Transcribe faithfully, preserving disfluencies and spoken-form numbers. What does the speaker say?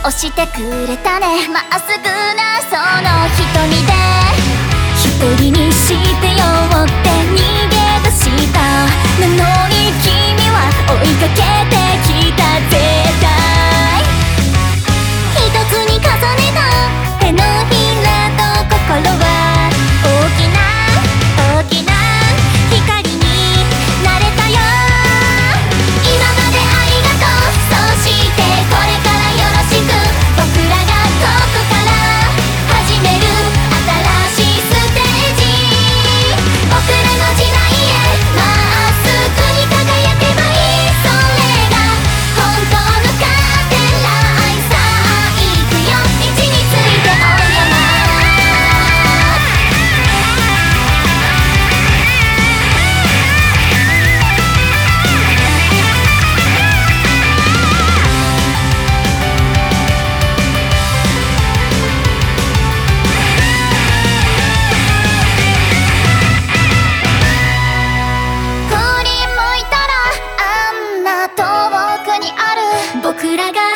押してくれたね。まっすぐなその瞳で一人にしてよって逃げ出したのに、君は追いかけてきた。絶対一つに重ねた手のひらと心は大きな大きな光になれたよ。今までありがとう、そしてこれからよろしく。僕らがここから始める新しいステージ、僕らの時代へまっすぐに輝けばいい。それが本当のカーテンライト。さあ行くよ、位置についておやま。振り向いたらあんな遠くにある僕らが